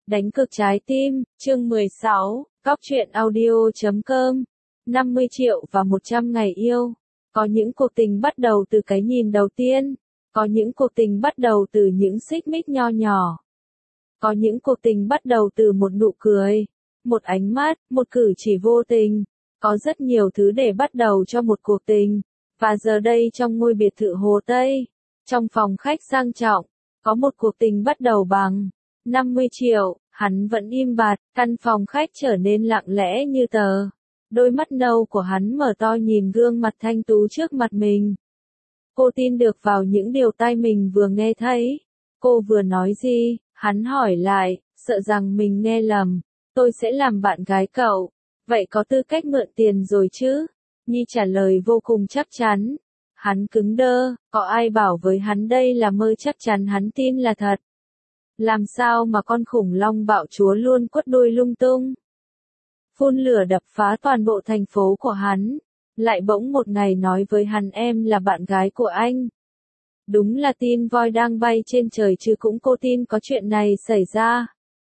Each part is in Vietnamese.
Đánh cược trái tim, chương 16, Cóc truyện audio.com, 50 triệu và 100 ngày yêu. Có những cuộc tình bắt đầu từ cái nhìn đầu tiên. Có những cuộc tình bắt đầu từ những xích mích nho nhỏ. Có những cuộc tình bắt đầu từ một nụ cười, một ánh mắt, một cử chỉ vô tình. Có rất nhiều thứ để bắt đầu cho một cuộc tình. Và giờ đây trong ngôi biệt thự Hồ Tây, trong phòng khách sang trọng, có một cuộc tình bắt đầu bằng 50 triệu, hắn vẫn im bặt, căn phòng khách trở nên lặng lẽ như tờ. Đôi mắt nâu của hắn mở to nhìn gương mặt thanh tú trước mặt mình. Cô tin được vào những điều tai mình vừa nghe thấy. Cô vừa nói gì? Hắn hỏi lại, sợ rằng mình nghe lầm. Tôi sẽ làm bạn gái cậu. Vậy có tư cách mượn tiền rồi chứ? Nhi trả lời vô cùng chắc chắn. Hắn cứng đơ, có ai bảo với hắn đây là mơ, chắc chắn hắn tin là thật. Làm sao mà con khủng long bạo chúa luôn quất đuôi lung tung? Phun lửa đập phá toàn bộ thành phố của hắn. Lại bỗng một ngày nói với hắn em là bạn gái của anh. Đúng là tin voi đang bay trên trời chứ cũng cô tin có chuyện này xảy ra.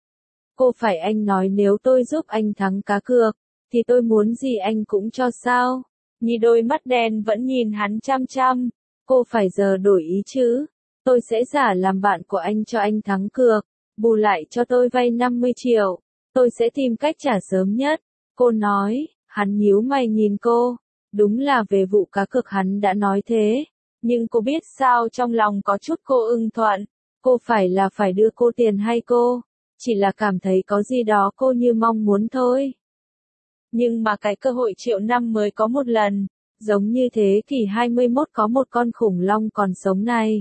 Cô phải anh nói nếu tôi giúp anh thắng cá cược, thì tôi muốn gì anh cũng cho sao? Nhi đôi mắt đen vẫn nhìn hắn chăm chăm. Cô phải giờ đổi ý chứ. Tôi sẽ giả làm bạn của anh cho anh thắng cược. Bù lại cho tôi vay 50 triệu. Tôi sẽ tìm cách trả sớm nhất. Cô nói, hắn nhíu mày nhìn cô. Đúng là về vụ cá cược hắn đã nói thế. Nhưng cô biết sao trong lòng có chút cô ưng thuận. Cô phải đưa cô tiền hay cô? Chỉ là cảm thấy có gì đó cô như mong muốn thôi. Nhưng mà cái cơ hội triệu năm mới có một lần. Giống như thế kỷ 21 có một con khủng long còn sống này.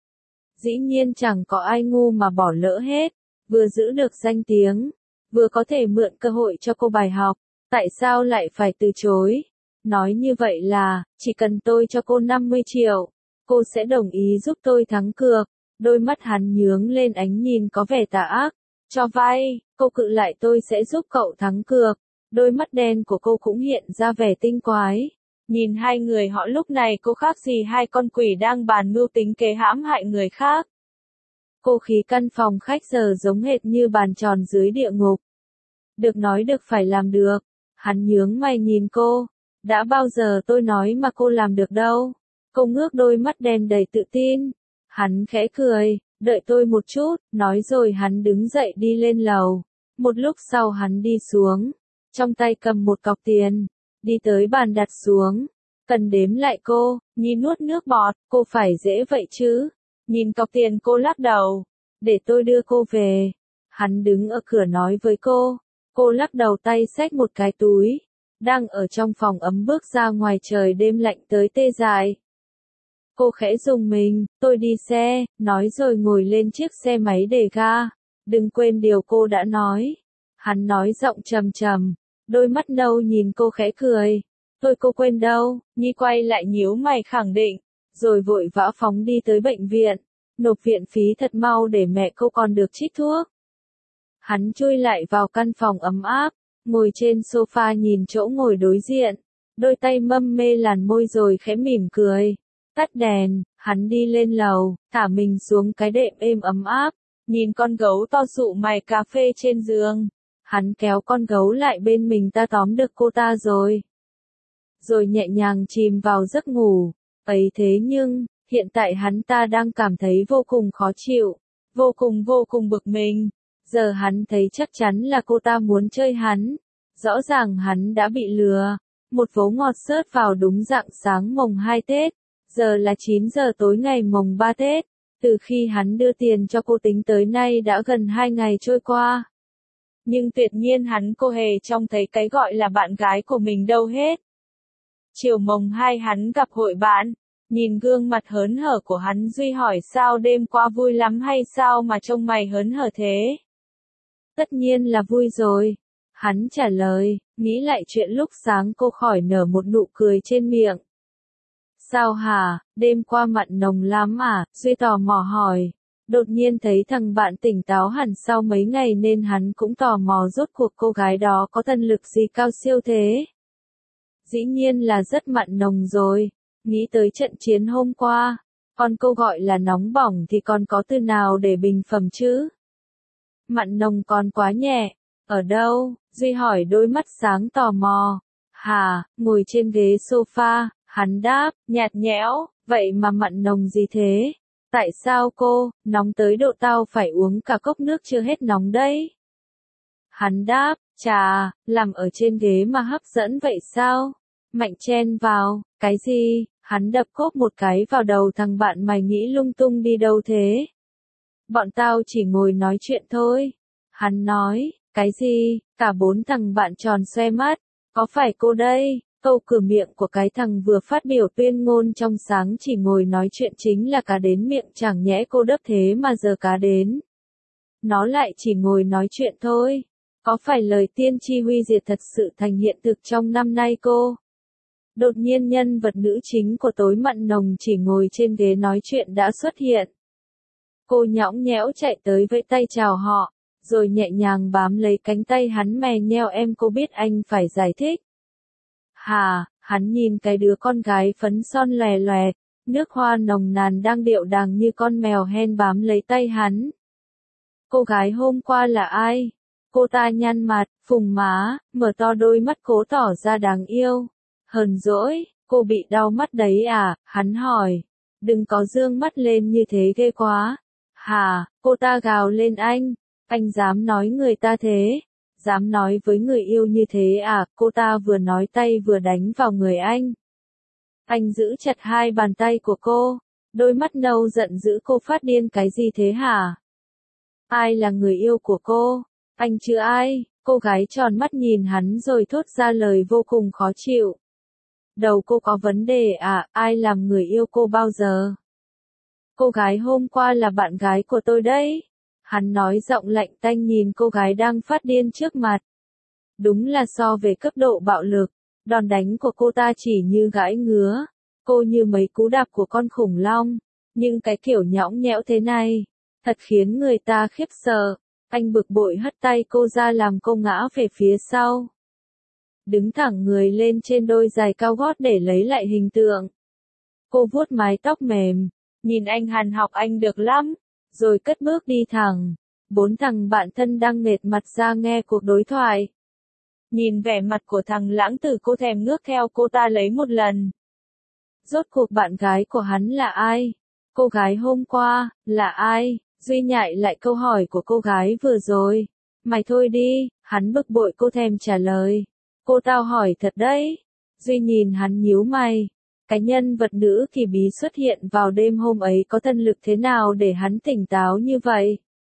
Dĩ nhiên chẳng có ai ngu mà bỏ lỡ hết. Vừa giữ được danh tiếng, vừa có thể mượn cơ hội cho cô bài học. Tại sao lại phải từ chối? Nói như vậy là, chỉ cần tôi cho cô 50 triệu, cô sẽ đồng ý giúp tôi thắng cược. Đôi mắt hắn nhướng lên ánh nhìn có vẻ tà ác. Cho vay, cô cự lại tôi sẽ giúp cậu thắng cược. Đôi mắt đen của cô cũng hiện ra vẻ tinh quái. Nhìn hai người họ lúc này cô khác gì hai con quỷ đang bàn mưu tính kế hãm hại người khác. Cô khí căn phòng khách giờ giống hệt như bàn tròn dưới địa ngục. Được nói được phải làm được. Hắn nhướng mày nhìn cô. Đã bao giờ tôi nói mà cô làm được đâu. Cô ngước đôi mắt đen đầy tự tin. Hắn khẽ cười, đợi tôi một chút, nói rồi hắn đứng dậy đi lên lầu. Một lúc sau hắn đi xuống, trong tay cầm một cọc tiền, đi tới bàn đặt xuống. Cần đếm lại cô, Nhi nuốt nước bọt, cô phải dễ vậy chứ. Nhìn cọc tiền cô lắc đầu, để tôi đưa cô về. Hắn đứng ở cửa nói với cô. Cô lắc đầu tay xách một cái túi. Đang ở trong phòng ấm bước ra ngoài trời đêm lạnh tới tê dại. Cô khẽ rùng mình, tôi đi xe, nói rồi ngồi lên chiếc xe máy để ga. Đừng quên điều cô đã nói. Hắn nói giọng trầm trầm, đôi mắt nâu nhìn cô khẽ cười. Cô quên đâu? Nhi quay lại nhíu mày khẳng định, rồi vội vã phóng đi tới bệnh viện. Nộp viện phí thật mau để mẹ cô còn được trích thuốc. Hắn chui lại vào căn phòng ấm áp, ngồi trên sofa nhìn chỗ ngồi đối diện. Đôi tay mâm mê làn môi rồi khẽ mỉm cười. Tắt đèn, hắn đi lên lầu, thả mình xuống cái đệm êm ấm áp. Nhìn con gấu to sụ mày cà phê trên giường. Hắn kéo con gấu lại bên mình, ta tóm được cô ta rồi. Rồi nhẹ nhàng chìm vào giấc ngủ. Ấy thế nhưng, hiện tại hắn ta đang cảm thấy vô cùng khó chịu. Vô cùng bực mình. Giờ hắn thấy chắc chắn là cô ta muốn chơi hắn. Rõ ràng hắn đã bị lừa. Một vố ngọt xớt vào đúng rạng sáng mồng 2 Tết. Giờ là 9 giờ tối ngày mồng 3 Tết. Từ khi hắn đưa tiền cho cô tính tới nay đã gần 2 ngày trôi qua. Nhưng tuyệt nhiên hắn cô hề trông thấy cái gọi là bạn gái của mình đâu hết. Chiều mồng 2 hắn gặp hội bạn. Nhìn gương mặt hớn hở của hắn Duy hỏi sao đêm qua vui lắm hay sao mà trông mày hớn hở thế? Tất nhiên là vui rồi. Hắn trả lời, nghĩ lại chuyện lúc sáng cô khỏi nở một nụ cười trên miệng. Sao hả, đêm qua mặn nồng lắm à? Duy tò mò hỏi. Đột nhiên thấy thằng bạn tỉnh táo hẳn sau mấy ngày nên hắn cũng tò mò rốt cuộc cô gái đó có thần lực gì cao siêu thế. Dĩ nhiên là rất mặn nồng rồi. Nghĩ tới trận chiến hôm qua. Còn cô gọi là nóng bỏng thì còn có từ nào để bình phẩm chứ? Mặn nồng còn quá nhẹ. Ở đâu? Duy hỏi đôi mắt sáng tò mò. Hà, ngồi trên ghế sofa, hắn đáp, nhạt nhẽo, vậy mà mặn nồng gì thế? Tại sao cô, nóng tới độ tao phải uống cả cốc nước chưa hết nóng đấy? Hắn đáp, chà, làm ở trên ghế mà hấp dẫn vậy sao? Mạnh chen vào, cái gì? Hắn đập cốp một cái vào đầu thằng bạn mày nghĩ lung tung đi đâu thế? Bọn tao chỉ ngồi nói chuyện thôi. Hắn nói, cái gì? Cả bốn thằng bạn tròn xoe mắt. Có phải cô đây? Câu cửa miệng của cái thằng vừa phát biểu tuyên ngôn trong sáng chỉ ngồi nói chuyện chính là cá đến miệng, chẳng nhẽ cô đớp thế mà giờ cá đến. Nó lại chỉ ngồi nói chuyện thôi. Có phải lời tiên tri huy diệt thật sự thành hiện thực trong năm nay cô? Đột nhiên nhân vật nữ chính của tối mặn nồng chỉ ngồi trên ghế nói chuyện đã xuất hiện. Cô nhõng nhẽo chạy tới vẫy tay chào họ, rồi nhẹ nhàng bám lấy cánh tay hắn mè nheo, em cô biết anh phải giải thích. Hà, hắn nhìn cái đứa con gái phấn son lòe lòe, nước hoa nồng nàn đang điệu đàng như con mèo hen bám lấy tay hắn. Cô gái hôm qua là ai? Cô ta nhăn mặt, phùng má, mở to đôi mắt cố tỏ ra đáng yêu. Hờn dỗi, cô bị đau mắt đấy à? Hắn hỏi. Đừng có dương mắt lên như thế ghê quá. Hà, cô ta gào lên anh dám nói người ta thế? Dám nói với người yêu như thế à? Cô ta vừa nói tay vừa đánh vào người anh. Anh giữ chặt hai bàn tay của cô. Đôi mắt nâu giận dữ, cô phát điên cái gì thế hả? Ai là người yêu của cô? Anh chứ ai? Cô gái tròn mắt nhìn hắn rồi thốt ra lời vô cùng khó chịu. Đầu cô có vấn đề à? Ai làm người yêu cô bao giờ? Cô gái hôm qua là bạn gái của tôi đấy. Hắn nói giọng lạnh tanh nhìn cô gái đang phát điên trước mặt. Đúng là so về cấp độ bạo lực, đòn đánh của cô ta chỉ như gãi ngứa. Cô như mấy cú đạp của con khủng long. Nhưng cái kiểu nhõng nhẽo thế này, thật khiến người ta khiếp sợ. Anh bực bội hất tay cô ra làm cô ngã về phía sau. Đứng thẳng người lên trên đôi giày cao gót để lấy lại hình tượng. Cô vuốt mái tóc mềm, nhìn anh hàn học anh được lắm, rồi cất bước đi thẳng. Bốn thằng bạn thân đang nghệt mặt ra nghe cuộc đối thoại. Nhìn vẻ mặt của thằng lãng tử, cô thèm ngước theo cô ta lấy một lần. Rốt cuộc bạn gái của hắn là ai? Cô gái hôm qua, là ai? Duy nhại lại câu hỏi của cô gái vừa rồi. Mày thôi đi, hắn bực bội cô thèm trả lời. Cô tao hỏi thật đấy. Duy nhìn hắn nhíu mày. Cái nhân vật nữ kỳ bí xuất hiện vào đêm hôm ấy có thân lực thế nào để hắn tỉnh táo như vậy?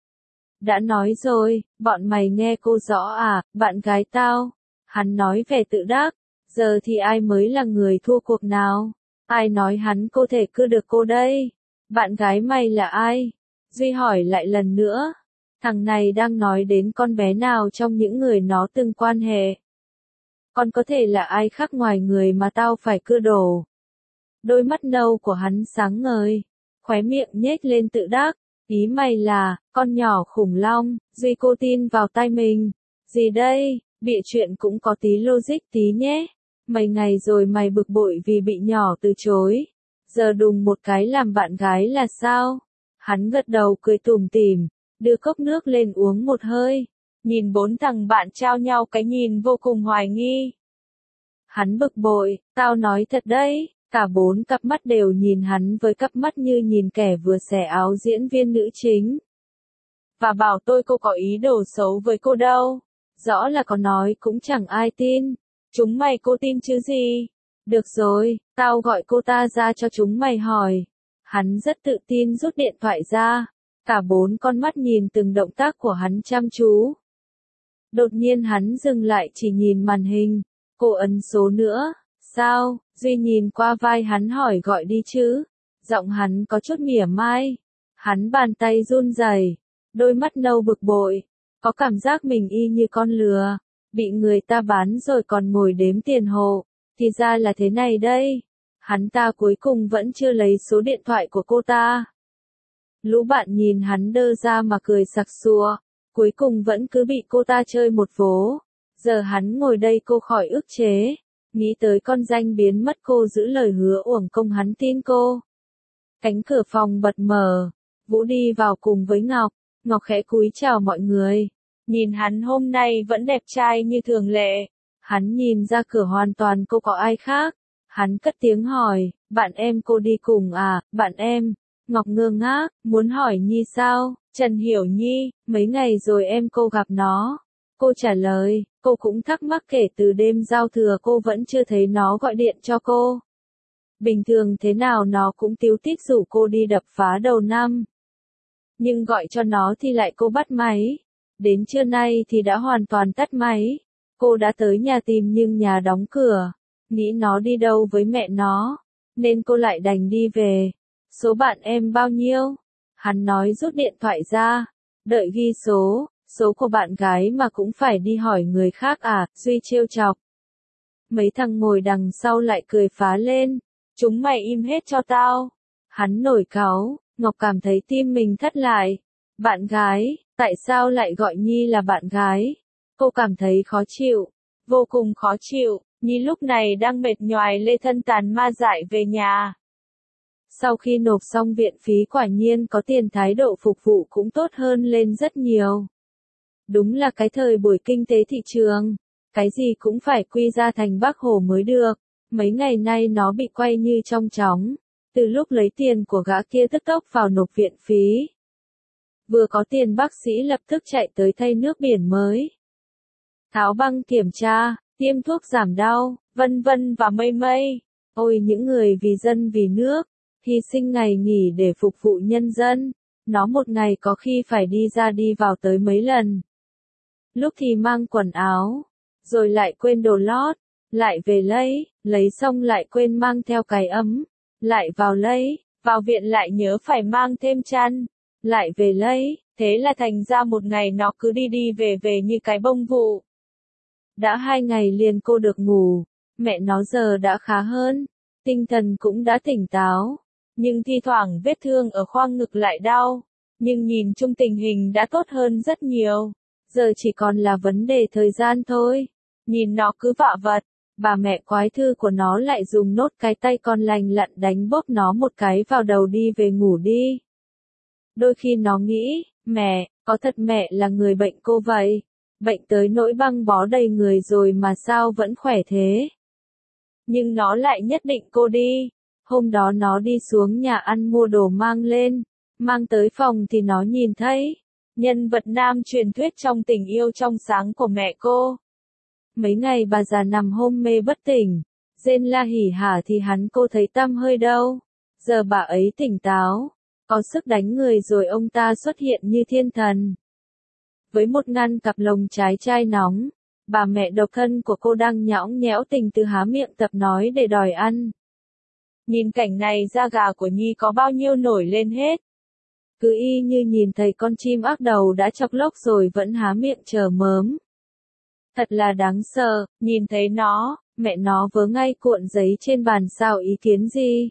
Đã nói rồi, bọn mày nghe cô rõ à, bạn gái tao. Hắn nói vẻ tự đắc. Giờ thì ai mới là người thua cuộc nào? Ai nói hắn có thể cưa được cô đây? Bạn gái mày là ai? Duy hỏi lại lần nữa. Thằng này đang nói đến con bé nào trong những người nó từng quan hệ? Còn có thể là ai khác ngoài người mà tao phải cưa đổ? Đôi mắt nâu của hắn sáng ngời, khóe miệng nhếch lên tự đắc. Ý mày là, con nhỏ khủng long. Duy cô tin vào tai mình. Gì đây, bịa chuyện cũng có tí logic tí nhé. Mấy ngày rồi mày bực bội vì bị nhỏ từ chối. Giờ đùng một cái làm bạn gái là sao? Hắn gật đầu cười tủm tỉm, đưa cốc nước lên uống một hơi. Nhìn bốn thằng bạn trao nhau cái nhìn vô cùng hoài nghi. Hắn bực bội, tao nói thật đấy. Cả bốn cặp mắt đều nhìn hắn với cặp mắt như nhìn kẻ vừa xẻ áo diễn viên nữ chính. Và bảo tôi cô có ý đồ xấu với cô đâu. Rõ là có nói cũng chẳng ai tin. Chúng mày cô tin chứ gì? Được rồi, tao gọi cô ta ra cho chúng mày hỏi. Hắn rất tự tin rút điện thoại ra. Cả bốn con mắt nhìn từng động tác của hắn chăm chú. Đột nhiên hắn dừng lại chỉ nhìn màn hình. Cô ấn số nữa. Sao? Duy nhìn qua vai hắn hỏi gọi đi chứ. Giọng hắn có chút mỉa mai. Hắn bàn tay run rẩy, đôi mắt nâu bực bội. Có cảm giác mình y như con lừa. Bị người ta bán rồi còn ngồi đếm tiền hộ. Thì ra là thế này đây. Hắn ta cuối cùng vẫn chưa lấy số điện thoại của cô ta. Lũ bạn nhìn hắn đơ ra mà cười sặc sụa. Cuối cùng vẫn cứ bị cô ta chơi một vố. Giờ hắn ngồi đây cô khỏi ức chế. Nghĩ tới con danh biến mất cô giữ lời hứa uổng công hắn tin cô. Cánh cửa phòng bật mở. Vũ đi vào cùng với Ngọc. Ngọc khẽ cúi chào mọi người. Nhìn hắn hôm nay vẫn đẹp trai như thường lệ. Hắn nhìn ra cửa hoàn toàn cô có ai khác. Hắn cất tiếng hỏi, bạn em cô đi cùng à, bạn em. Ngọc ngơ ngác, muốn hỏi Nhi sao, Trần Hiểu Nhi, mấy ngày rồi em cô gặp nó. Cô trả lời, cô cũng thắc mắc kể từ đêm giao thừa cô vẫn chưa thấy nó gọi điện cho cô. Bình thường thế nào nó cũng tíu tít rủ cô đi đập phá đầu năm. Nhưng gọi cho nó thì lại cô bắt máy. Đến trưa nay thì đã hoàn toàn tắt máy. Cô đã tới nhà tìm nhưng nhà đóng cửa. Nghĩ nó đi đâu với mẹ nó. Nên cô lại đành đi về. Số bạn em bao nhiêu? Hắn nói rút điện thoại ra. Đợi ghi số của bạn gái mà cũng phải đi hỏi người khác à, Duy trêu chọc. Mấy thằng ngồi đằng sau lại cười phá lên. Chúng mày im hết cho tao. Hắn nổi cáu, Ngọc cảm thấy tim mình thắt lại. Bạn gái, tại sao lại gọi Nhi là bạn gái? Cô cảm thấy khó chịu, vô cùng khó chịu. Nhi lúc này đang mệt nhoài lê thân tàn ma dại về nhà. Sau khi nộp xong viện phí quả nhiên có tiền thái độ phục vụ cũng tốt hơn lên rất nhiều. Đúng là cái thời buổi kinh tế thị trường, cái gì cũng phải quy ra thành Bác Hồ mới được. Mấy ngày nay nó bị quay như trong chóng. Từ lúc lấy tiền của gã kia tức tốc vào nộp viện phí. Vừa có tiền bác sĩ lập tức chạy tới thay nước biển mới. Tháo băng kiểm tra, tiêm thuốc giảm đau, vân vân và mây mây. Ôi những người vì dân vì nước, hy sinh ngày nghỉ để phục vụ nhân dân. Nó một ngày có khi phải đi ra đi vào tới mấy lần. Lúc thì mang quần áo, rồi lại quên đồ lót, lại về lấy xong lại quên mang theo cái ấm, lại vào lấy, vào viện lại nhớ phải mang thêm chăn, lại về lấy, thế là thành ra một ngày nó cứ đi đi về như cái bông vụ. Đã 2 ngày liền cô được ngủ, mẹ nó giờ đã khá hơn, tinh thần cũng đã tỉnh táo, nhưng thi thoảng vết thương ở khoang ngực lại đau, nhưng nhìn chung tình hình đã tốt hơn rất nhiều, giờ chỉ còn là vấn đề thời gian thôi. Nhìn nó cứ vạ vật, bà mẹ quái thư của nó lại dùng nốt cái tay con lành lặn đánh bóp nó một cái vào đầu đi về ngủ đi. Đôi khi nó nghĩ, mẹ, có thật mẹ là người bệnh cô vậy? Bệnh tới nỗi băng bó đầy người rồi mà sao vẫn khỏe thế? Nhưng nó lại nhất định cô đi. Hôm đó nó đi xuống nhà ăn mua đồ mang lên, mang tới phòng thì nó nhìn thấy nhân vật nam truyền thuyết trong tình yêu trong sáng của mẹ cô. Mấy ngày bà già nằm hôn mê bất tỉnh, rên la hỉ hả thì hắn cô thấy tăm hơi đâu. Giờ bà ấy tỉnh táo, có sức đánh người rồi ông ta xuất hiện như thiên thần. Với một ngăn cặp lồng trái chai nóng, bà mẹ độc thân của cô đang nhõng nhẽo tình từ há miệng tập nói để đòi ăn. Nhìn cảnh này da gà của Nhi có bao nhiêu nổi lên hết. Cứ y như nhìn thấy con chim ác đầu đã chọc lốc rồi vẫn há miệng chờ mớm. Thật là đáng sợ, nhìn thấy nó, mẹ nó vớ ngay cuộn giấy trên bàn sao ý kiến gì.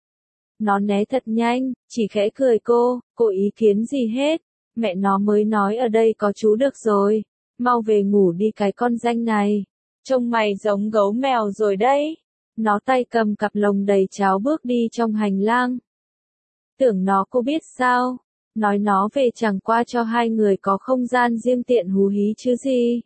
Nó né thật nhanh, chỉ khẽ cười cô ý kiến gì hết. Mẹ nó mới nói ở đây có chú được rồi, mau về ngủ đi cái con danh này. Trông mày giống gấu mèo rồi đấy. Nó tay cầm cặp lồng đầy cháo bước đi trong hành lang. Tưởng nó cô biết sao, nói nó về chẳng qua cho hai người có không gian riêng tiện hú hí chứ gì.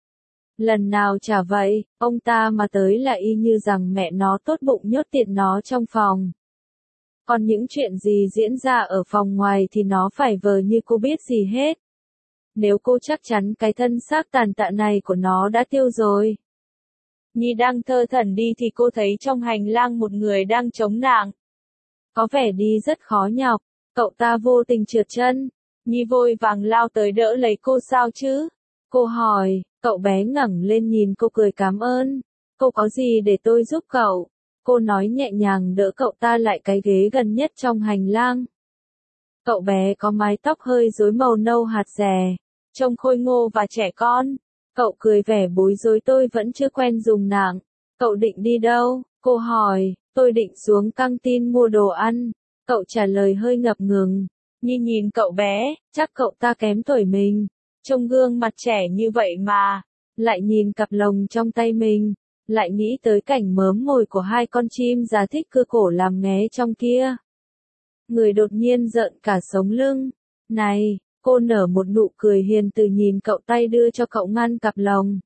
Lần nào chả vậy, ông ta mà tới là y như rằng mẹ nó tốt bụng nhốt tiện nó trong phòng. Còn những chuyện gì diễn ra ở phòng ngoài thì nó phải vờ như cô biết gì hết. Nếu cô chắc chắn cái thân xác tàn tạ này của nó đã tiêu rồi. Nhi đang thơ thẩn đi thì cô thấy trong hành lang một người đang chống nạng. Có vẻ đi rất khó nhọc, cậu ta vô tình trượt chân. Nhi vội vàng lao tới đỡ lấy cô sao chứ? Cô hỏi, cậu bé ngẩng lên nhìn cô cười cảm ơn. Cô có gì để tôi giúp cậu? Cô nói nhẹ nhàng đỡ cậu ta lại cái ghế gần nhất trong hành lang. Cậu bé có mái tóc hơi rối màu nâu hạt dẻ, trông khôi ngô và trẻ con. Cậu cười vẻ bối rối tôi vẫn chưa quen dùng nạng. Cậu định đi đâu? Cô hỏi, tôi định xuống căng tin mua đồ ăn. Cậu trả lời hơi ngập ngừng. Nhi nhìn cậu bé, chắc cậu ta kém tuổi mình. Trông gương mặt trẻ như vậy mà. Lại nhìn cặp lồng trong tay mình. Lại nghĩ tới cảnh mớm mồi của hai con chim già thích cưa cổ làm nghé trong kia. Người đột nhiên giận cả sống lưng. Này, Cô nở một nụ cười hiền từ nhìn cậu tay đưa cho cậu ngăn cặp lồng.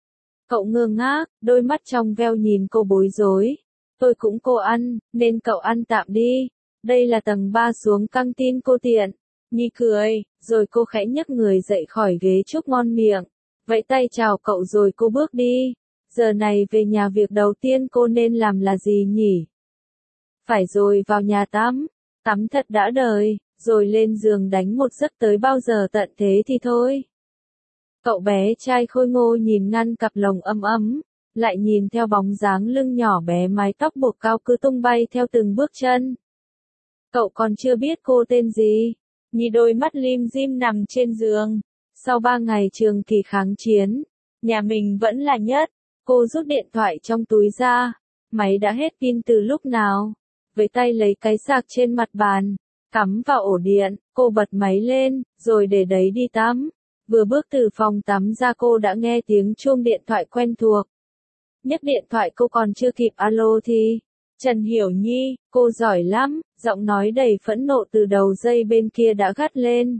Cậu ngơ ngác, đôi mắt trong veo nhìn cô bối rối. Tôi cũng cô ăn, nên cậu ăn tạm đi. Đây là tầng 3 xuống căng tin cô tiện. Nhi cười, rồi cô khẽ nhấc người dậy khỏi ghế chúc ngon miệng. Vẫy tay chào cậu rồi cô bước đi. Giờ này về nhà việc đầu tiên cô nên làm là gì nhỉ? Phải rồi vào nhà tắm. Tắm thật đã đời, rồi lên giường đánh một giấc tới bao giờ tận thế thì thôi. Cậu bé trai khôi ngô nhìn ngăn cặp lồng ấm ấm, lại nhìn theo bóng dáng lưng nhỏ bé mái tóc buộc cao cứ tung bay theo từng bước chân. Cậu còn chưa biết cô tên gì, Nhi đôi mắt lim dim nằm trên giường. Sau 3 ngày trường kỳ kháng chiến, nhà mình vẫn là nhất. Cô rút điện thoại trong túi ra, máy đã hết pin từ lúc nào. Với tay lấy cái sạc trên mặt bàn, cắm vào ổ điện, cô bật máy lên, rồi để đấy đi tắm. Vừa bước từ phòng tắm ra cô đã nghe tiếng chuông điện thoại quen thuộc. Nhấc điện thoại cô còn chưa kịp alo thì, Trần Hiểu Nhi, cô giỏi lắm, giọng nói đầy phẫn nộ từ đầu dây bên kia đã gắt lên.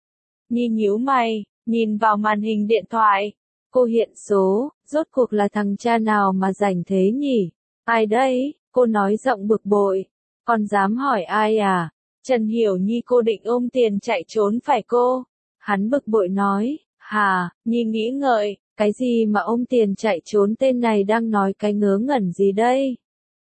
Nhi nhíu mày, nhìn vào màn hình điện thoại. Cô hiện số, rốt cuộc là thằng cha nào mà rảnh thế nhỉ? Ai đấy? Cô nói giọng bực bội. Còn dám hỏi ai à? Trần Hiểu Nhi, cô định ôm tiền chạy trốn phải cô? Hắn bực bội nói, hà, Nhi nghĩ ngợi, cái gì mà ôm tiền chạy trốn, tên này đang nói cái ngớ ngẩn gì đây?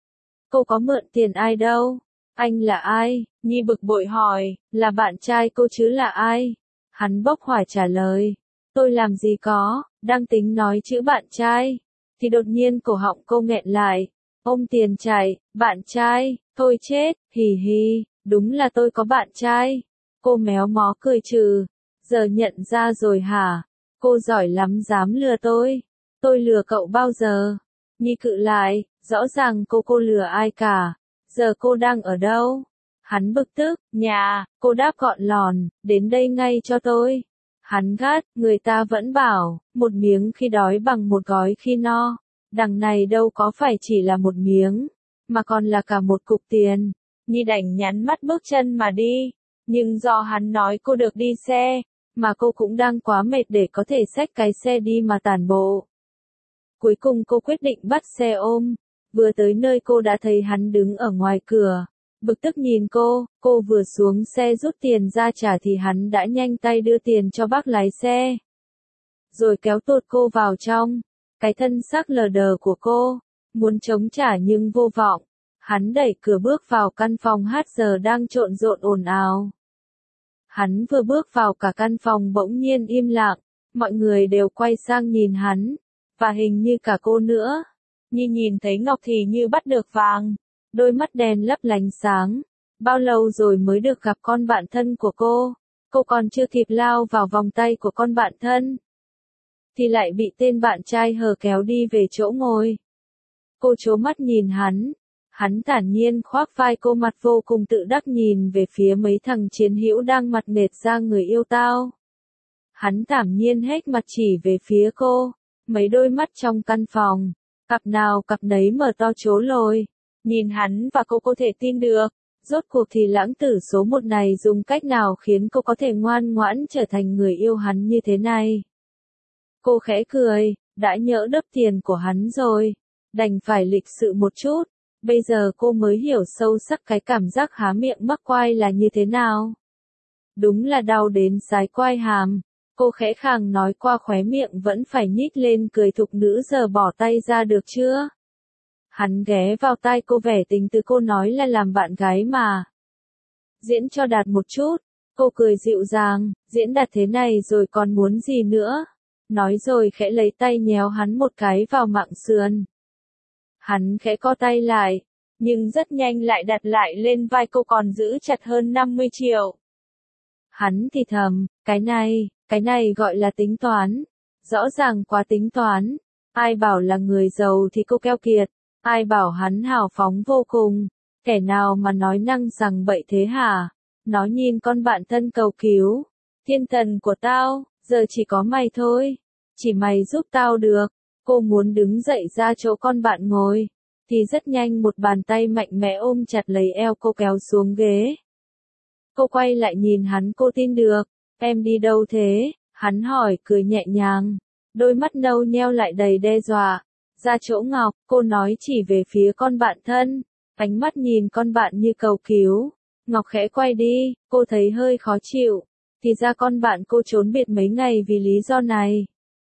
Cô có mượn tiền ai đâu? Anh là ai? Nhi bực bội hỏi, là bạn trai cô chứ là ai? Hắn bốc hỏa trả lời, tôi làm gì có, đang tính nói chữ bạn trai. Thì đột nhiên cổ họng cô nghẹn lại, ôm tiền chạy, bạn trai, thôi chết, hì hì, đúng là tôi có bạn trai. Cô méo mó cười trừ, giờ nhận ra rồi hả? Cô giỏi lắm, dám lừa tôi lừa cậu bao giờ? Nhi cự lại, rõ ràng cô lừa ai cả, giờ cô đang ở đâu? Hắn bực tức, nhà, cô đáp gọn lòn, đến đây ngay cho tôi. Hắn gắt, người ta vẫn bảo, một miếng khi đói bằng một gói khi no. Đằng này đâu có phải chỉ là một miếng, mà còn là cả một cục tiền. Nhi đành nhắn mắt bước chân mà đi. Nhưng do hắn nói cô được đi xe, mà cô cũng đang quá mệt để có thể xách cái xe đi mà tản bộ. Cuối cùng cô quyết định bắt xe ôm. Vừa tới nơi cô đã thấy hắn đứng ở ngoài cửa. Bực tức nhìn cô vừa xuống xe rút tiền ra trả thì hắn đã nhanh tay đưa tiền cho bác lái xe. Rồi kéo tuột cô vào trong. Cái thân xác lờ đờ của cô, muốn chống trả nhưng vô vọng. Hắn đẩy cửa bước vào căn phòng hát giờ đang trộn rộn ồn ào. Hắn vừa bước vào cả căn phòng bỗng nhiên im lặng, mọi người đều quay sang nhìn hắn, và hình như cả cô nữa. Nhi nhìn thấy ngọc thì như bắt được vàng, đôi mắt đèn lấp lánh sáng. Bao lâu rồi mới được gặp con bạn thân của cô còn chưa kịp lao vào vòng tay của con bạn thân, thì lại bị tên bạn trai hờ kéo đi về chỗ ngồi. Cô trố mắt nhìn hắn thản nhiên khoác vai cô, mặt vô cùng tự đắc nhìn về phía mấy thằng chiến hữu đang mặt nệt ra người yêu tao. Hắn thản nhiên hết mặt chỉ về phía cô, mấy đôi mắt trong căn phòng, cặp nào cặp nấy mở to trố lồi. Nhìn hắn và cô thể tin được, rốt cuộc thì lãng tử số 1 này dùng cách nào khiến cô có thể ngoan ngoãn trở thành người yêu hắn như thế này. Cô khẽ cười, đã nhỡ đớp tiền của hắn rồi, đành phải lịch sự một chút. Bây giờ cô mới hiểu sâu sắc cái cảm giác há miệng mắc quai là như thế nào. Đúng là đau đến sái quai hàm. Cô khẽ khàng nói qua khóe miệng vẫn phải nhích lên cười thục nữ, giờ bỏ tay ra được chưa? Hắn ghé vào tai cô vẻ tình từ, cô nói là làm bạn gái mà. Diễn cho đạt một chút. Cô cười dịu dàng, diễn đạt thế này rồi còn muốn gì nữa? Nói rồi khẽ lấy tay nhéo hắn một cái vào mạng sườn. Hắn khẽ co tay lại, nhưng rất nhanh lại đặt lại lên vai cô, còn giữ chặt hơn 50 triệu. Hắn thì thầm, cái này gọi là tính toán. Rõ ràng quá tính toán. Ai bảo là người giàu thì cô keo kiệt. Ai bảo hắn hào phóng vô cùng. Kẻ nào mà nói năng rằng bậy thế hả? Nó nhìn con bạn thân cầu cứu. Thiên thần của tao, giờ chỉ có mày thôi. Chỉ mày giúp tao được. Cô muốn đứng dậy ra chỗ con bạn ngồi, thì rất nhanh một bàn tay mạnh mẽ ôm chặt lấy eo cô kéo xuống ghế. Cô quay lại nhìn hắn, cô tin được, Em đi đâu thế? Hắn hỏi cười nhẹ nhàng. Đôi mắt nâu nheo lại đầy đe dọa. Ra chỗ Ngọc, cô nói chỉ về phía con bạn thân. Ánh mắt nhìn con bạn như cầu cứu. Ngọc khẽ quay đi, cô thấy hơi khó chịu. Thì ra con bạn cô trốn biệt mấy ngày vì lý do này.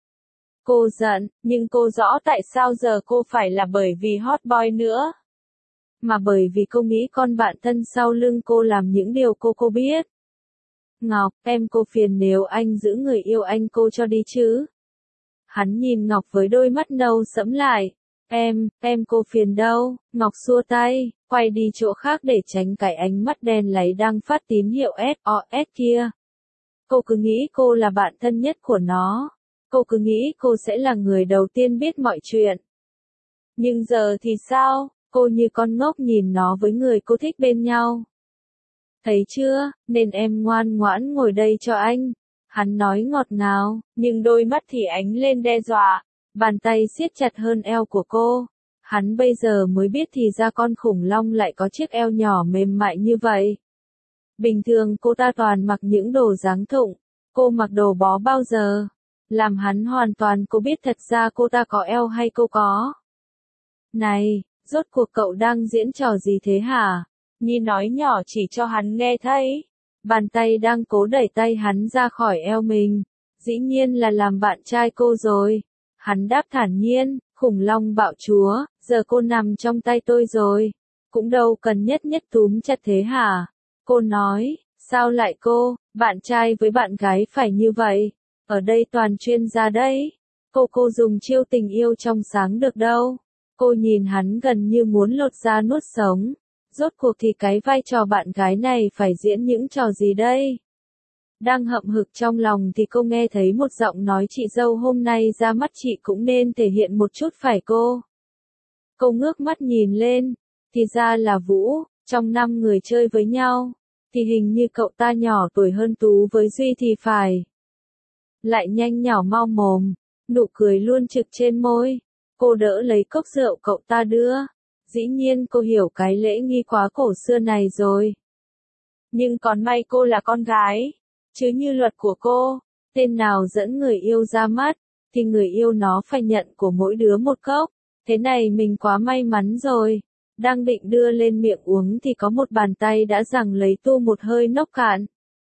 Cô giận, nhưng cô rõ tại sao giờ cô phải là bởi vì hot boy nữa. Mà bởi vì cô nghĩ con bạn thân sau lưng cô làm những điều cô biết. Ngọc, em cô phiền nếu anh giữ người yêu anh cô cho đi chứ. Hắn nhìn Ngọc với đôi mắt nâu sẫm lại. Em cô phiền đâu, Ngọc xua tay, quay đi chỗ khác để tránh cái ánh mắt đen láy đang phát tín hiệu SOS kia. Cô cứ nghĩ cô là bạn thân nhất của nó. Cô cứ nghĩ cô sẽ là người đầu tiên biết mọi chuyện. Nhưng giờ thì sao, cô như con ngốc nhìn nó với người cô thích bên nhau. Thấy chưa, nên em ngoan ngoãn ngồi đây cho anh. Hắn nói ngọt ngào, nhưng đôi mắt thì ánh lên đe dọa. Bàn tay siết chặt hơn eo của cô. Hắn bây giờ mới biết thì ra con khủng long lại có chiếc eo nhỏ mềm mại như vậy. Bình thường cô ta toàn mặc những đồ dáng thụng. Cô mặc đồ bó bao giờ? Làm hắn hoàn toàn cô biết thật ra cô ta có eo hay cô có. Này, rốt cuộc cậu đang diễn trò gì thế hả? Nhi nói nhỏ chỉ cho hắn nghe thấy. Bàn tay đang cố đẩy tay hắn ra khỏi eo mình. Dĩ nhiên là làm bạn trai cô rồi. Hắn đáp thản nhiên, khủng long bạo chúa, giờ cô nằm trong tay tôi rồi. Cũng đâu cần nhất nhất túm chặt thế hả? Cô nói, sao lại cô, bạn trai với bạn gái phải như vậy? Ở đây toàn chuyên gia đấy. Cô dùng chiêu tình yêu trong sáng được đâu. Cô nhìn hắn gần như muốn lột da nuốt sống. Rốt cuộc thì cái vai trò bạn gái này phải diễn những trò gì đây? Đang hậm hực trong lòng thì cô nghe thấy một giọng nói chị dâu hôm nay ra mắt chị cũng nên thể hiện một chút phải cô. Cô ngước mắt nhìn lên, thì ra là Vũ, trong 5 người chơi với nhau, thì hình như cậu ta nhỏ tuổi hơn Tú với Duy thì phải. Lại nhanh nhỏ mau mồm, nụ cười luôn trực trên môi, cô đỡ lấy cốc rượu cậu ta đưa. Dĩ nhiên cô hiểu cái lễ nghi quá cổ xưa này rồi. Nhưng còn may cô là con gái. Chứ như luật của cô, tên nào dẫn người yêu ra mắt, thì người yêu nó phải nhận của mỗi đứa một cốc. Thế này mình quá may mắn rồi. Đang định đưa lên miệng uống thì có một bàn tay đã giằng lấy tu một hơi nốc cạn.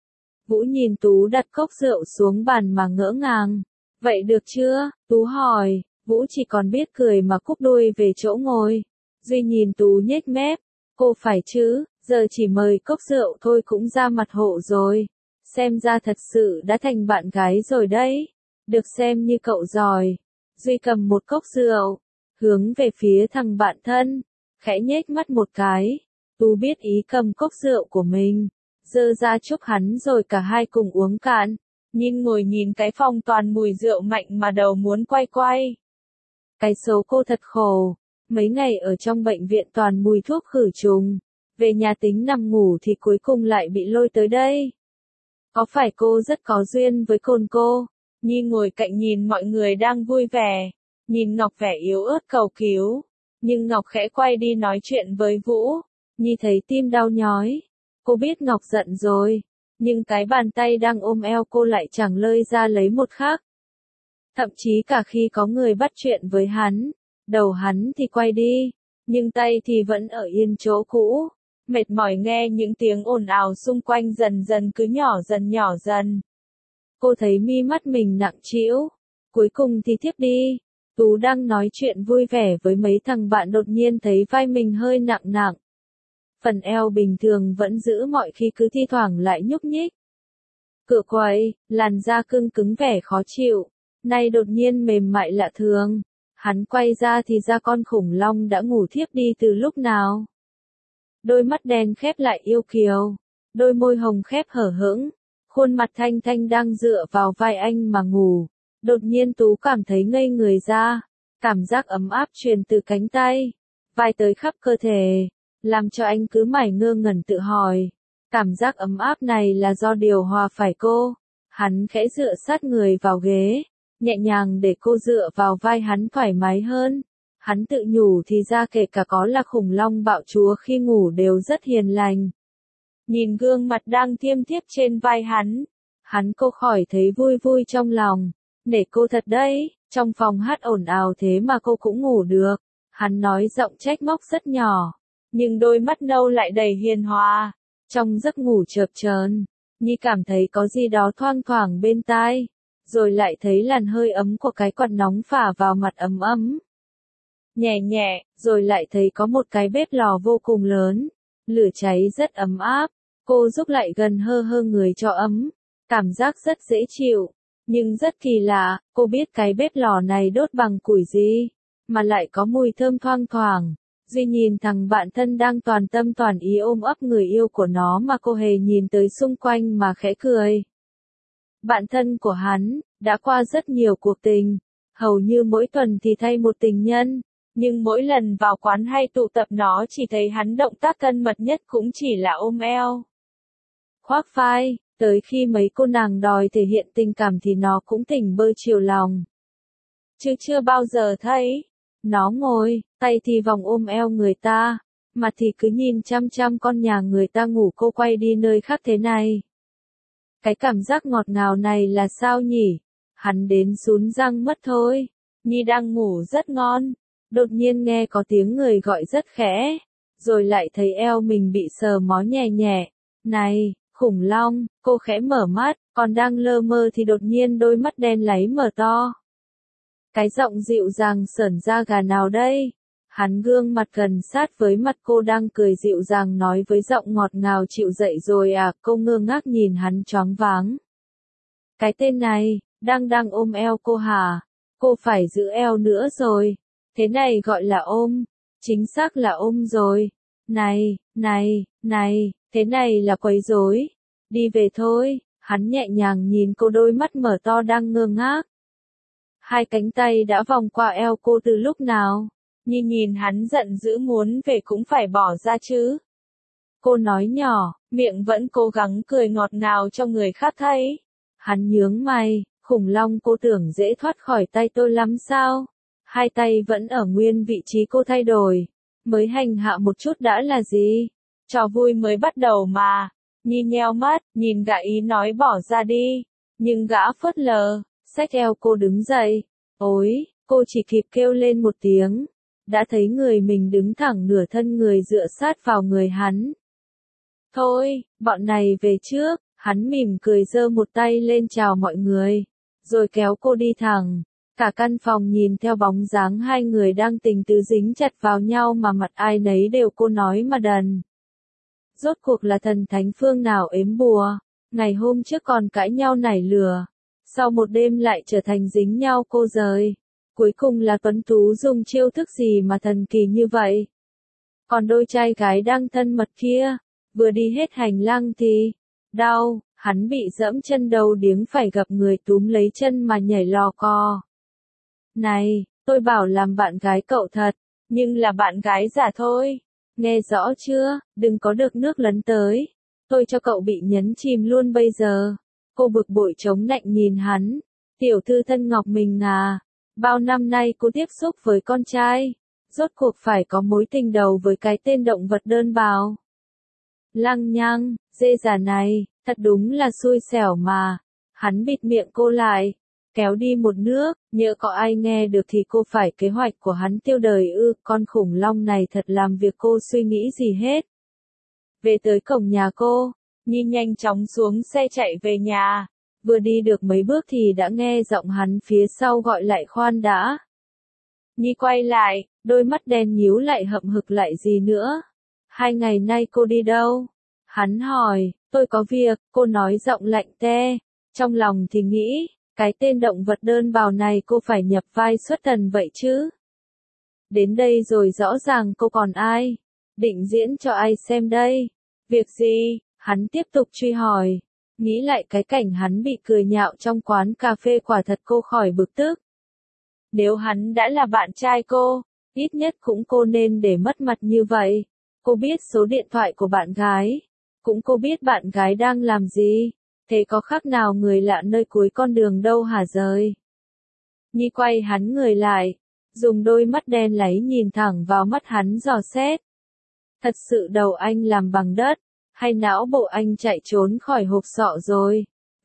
Vũ nhìn Tú đặt cốc rượu xuống bàn mà ngỡ ngàng. Vậy được chưa? Tú hỏi. Vũ chỉ còn biết cười mà cúp đuôi về chỗ ngồi. Duy nhìn Tú nhếch mép. Cô phải chứ, giờ chỉ mời cốc rượu thôi cũng ra mặt hộ rồi. Xem ra thật sự đã thành bạn gái rồi đấy. Được xem như cậu giỏi. Duy cầm một cốc rượu, hướng về phía thằng bạn thân, khẽ nhếch mắt một cái. Tú biết ý cầm cốc rượu của mình, giơ ra chúc hắn rồi cả hai cùng uống cạn. Nhìn ngồi nhìn cái phòng toàn mùi rượu mạnh mà đầu muốn quay quay. Cái số cô thật khổ. Mấy ngày ở trong bệnh viện toàn mùi thuốc khử trùng. Về nhà tính nằm ngủ thì cuối cùng lại bị lôi tới đây. Có phải cô rất có duyên với côn cô? Nhi ngồi cạnh nhìn mọi người đang vui vẻ. Nhìn Ngọc vẻ yếu ớt cầu cứu. Nhưng Ngọc khẽ quay đi nói chuyện với Vũ. Nhi thấy tim đau nhói. Cô biết Ngọc giận rồi. Nhưng cái bàn tay đang ôm eo cô lại chẳng lơi ra lấy một khắc. Thậm chí cả khi có người bắt chuyện với hắn. Đầu hắn thì quay đi. Nhưng tay thì vẫn ở yên chỗ cũ. Mệt mỏi nghe những tiếng ồn ào xung quanh dần dần cứ nhỏ dần. Cô thấy mi mắt mình nặng trĩu. Cuối cùng thì thiếp đi. Tú đang nói chuyện vui vẻ với mấy thằng bạn đột nhiên thấy vai mình hơi nặng nặng. Phần eo bình thường vẫn giữ mọi khi cứ thi thoảng lại nhúc nhích. Cửa quậy, làn da cứng cứng vẻ khó chịu. Nay đột nhiên mềm mại lạ thường. Hắn quay ra thì ra con khủng long đã ngủ thiếp đi từ lúc nào. Đôi mắt đen khép lại yêu kiều, đôi môi hồng khép hở hững, khuôn mặt thanh thanh đang dựa vào vai anh mà ngủ. Đột nhiên Tú cảm thấy ngây người ra, cảm giác ấm áp truyền từ cánh tay, vai tới khắp cơ thể, làm cho anh cứ mải ngơ ngẩn tự hỏi. Cảm giác ấm áp này là do điều hòa phải cô? Hắn khẽ dựa sát người vào ghế, nhẹ nhàng để cô dựa vào vai hắn thoải mái hơn. Hắn tự nhủ thì ra kể cả có là khủng long bạo chúa khi ngủ đều rất hiền lành. Nhìn gương mặt đang thiêm thiếp trên vai hắn, Hắn cô khỏi thấy vui vui trong lòng. Nể cô thật đấy, trong phòng hát ồn ào thế mà cô cũng ngủ được. Hắn nói giọng trách móc rất nhỏ, nhưng đôi mắt nâu lại đầy hiền hòa. Trong giấc ngủ chợp chờn, Nhi cảm thấy có gì đó thoang thoảng bên tai, rồi lại thấy làn hơi ấm của cái quạt nóng phả vào mặt ấm ấm. Nhẹ nhẹ, rồi lại thấy có một cái bếp lò vô cùng lớn, lửa cháy rất ấm áp. Cô rúc lại gần hơ hơ người cho ấm, cảm giác rất dễ chịu. Nhưng rất kỳ lạ, cô biết cái bếp lò này đốt bằng củi gì, mà lại có mùi thơm thoang thoảng. Duy nhìn thằng bạn thân đang toàn tâm toàn ý ôm ấp người yêu của nó mà cô hề nhìn tới xung quanh mà khẽ cười. Bạn thân của hắn, đã qua rất nhiều cuộc tình, hầu như mỗi tuần thì thay một tình nhân, nhưng mỗi lần vào quán hay tụ tập nó chỉ thấy hắn động tác thân mật nhất cũng chỉ là ôm eo, khoác vai, tới khi mấy cô nàng đòi thể hiện tình cảm thì nó cũng tỉnh bơ chiều lòng. Chứ chưa bao giờ thấy nó ngồi, tay thì vòng ôm eo người ta, mặt thì cứ nhìn chăm chăm con nhà người ta ngủ cô quay đi nơi khác thế này. Cái cảm giác ngọt ngào này là sao nhỉ? Hắn đến sún răng mất thôi. Nhi đang ngủ rất ngon. Đột nhiên nghe có tiếng người gọi rất khẽ. Rồi lại thấy eo mình bị sờ mó nhẹ nhẹ. Này, khủng long, cô khẽ mở mắt, còn đang lơ mơ thì đột nhiên đôi mắt đen láy mở to. Cái giọng dịu dàng sởn da gà nào đây? Hắn gương mặt gần sát với mặt cô đang cười dịu dàng nói với giọng ngọt ngào chịu dậy rồi à, cô ngơ ngác nhìn hắn choáng váng. Cái tên này, đang ôm eo cô hả? Cô phải giữ eo nữa rồi. Thế này gọi là ôm. Chính xác là ôm rồi. Này, thế này là quấy rối. Đi về thôi, hắn nhẹ nhàng nhìn cô đôi mắt mở to đang ngơ ngác. Hai cánh tay đã vòng qua eo cô từ lúc nào? Nhìn hắn giận dữ muốn về cũng phải bỏ ra chứ. Cô nói nhỏ, miệng vẫn cố gắng cười ngọt ngào cho người khác thấy. Hắn nhướng mày, khủng long cô tưởng dễ thoát khỏi tay tôi lắm sao? Hai tay vẫn ở nguyên vị trí cô thay đổi. Mới hành hạ một chút đã là gì? Trò vui mới bắt đầu mà. Nhi nheo mắt, nhìn gã ý nói bỏ ra đi. Nhưng gã phớt lờ, xách eo cô đứng dậy. Ôi, cô chỉ kịp kêu lên một tiếng. Đã thấy người mình đứng thẳng nửa thân người dựa sát vào người hắn. Thôi, bọn này về trước, hắn mỉm cười giơ một tay lên chào mọi người, rồi kéo cô đi thẳng. Cả căn phòng nhìn theo bóng dáng hai người đang tình tứ dính chặt vào nhau mà mặt ai nấy đều cô nói mà đần. Rốt cuộc là thần thánh phương nào ếm bùa, ngày hôm trước còn cãi nhau nảy lửa, sau một đêm lại trở thành dính nhau cô rời. Cuối cùng là Tuấn Tú dùng chiêu thức gì mà thần kỳ như vậy? Còn đôi trai gái đang thân mật kia, vừa đi hết hành lang thì đau, hắn bị dẫm chân đầu điếng phải gặp người túm lấy chân mà nhảy lò co. Này, tôi bảo làm bạn gái cậu thật, nhưng là bạn gái giả thôi. Nghe rõ chưa, đừng có được nước lấn tới. Tôi cho cậu bị nhấn chìm luôn bây giờ. Cô bực bội chống nạnh nhìn hắn. Tiểu thư thân ngọc mình à. Bao năm nay cô tiếp xúc với con trai, rốt cuộc phải có mối tình đầu với cái tên động vật đơn bào. Lăng nhăng, dê già này, thật đúng là xui xẻo mà. Hắn bịt miệng cô lại, kéo đi một nước, nhỡ có ai nghe được thì cô phải kế hoạch của hắn tiêu đời ư, con khủng long này thật làm việc cô suy nghĩ gì hết. Về tới cổng nhà cô, Nhi nhanh chóng xuống xe chạy về nhà. Vừa đi được mấy bước thì đã nghe giọng hắn phía sau gọi lại khoan đã. Nhi quay lại, đôi mắt đen nhíu lại hậm hực lại gì nữa. 2 ngày nay cô đi đâu? Hắn hỏi, tôi có việc, cô nói giọng lạnh te. Trong lòng thì nghĩ, cái tên động vật đơn bào này cô phải nhập vai xuất thần vậy chứ. Đến đây rồi rõ ràng cô còn ai? Định diễn cho ai xem đây? Việc gì? Hắn tiếp tục truy hỏi. Nghĩ lại cái cảnh hắn bị cười nhạo trong quán cà phê quả thật cô khỏi bực tức. Nếu hắn đã là bạn trai cô, ít nhất cũng cô nên để mất mặt như vậy. Cô biết số điện thoại của bạn gái. Cũng cô biết bạn gái đang làm gì. Thế có khác nào người lạ nơi cuối con đường đâu hả rời? Nhi quay hắn người lại. Dùng đôi mắt đen láy nhìn thẳng vào mắt hắn dò xét. Thật sự đầu anh làm bằng đất. Hay não bộ anh chạy trốn khỏi hộp sọ rồi?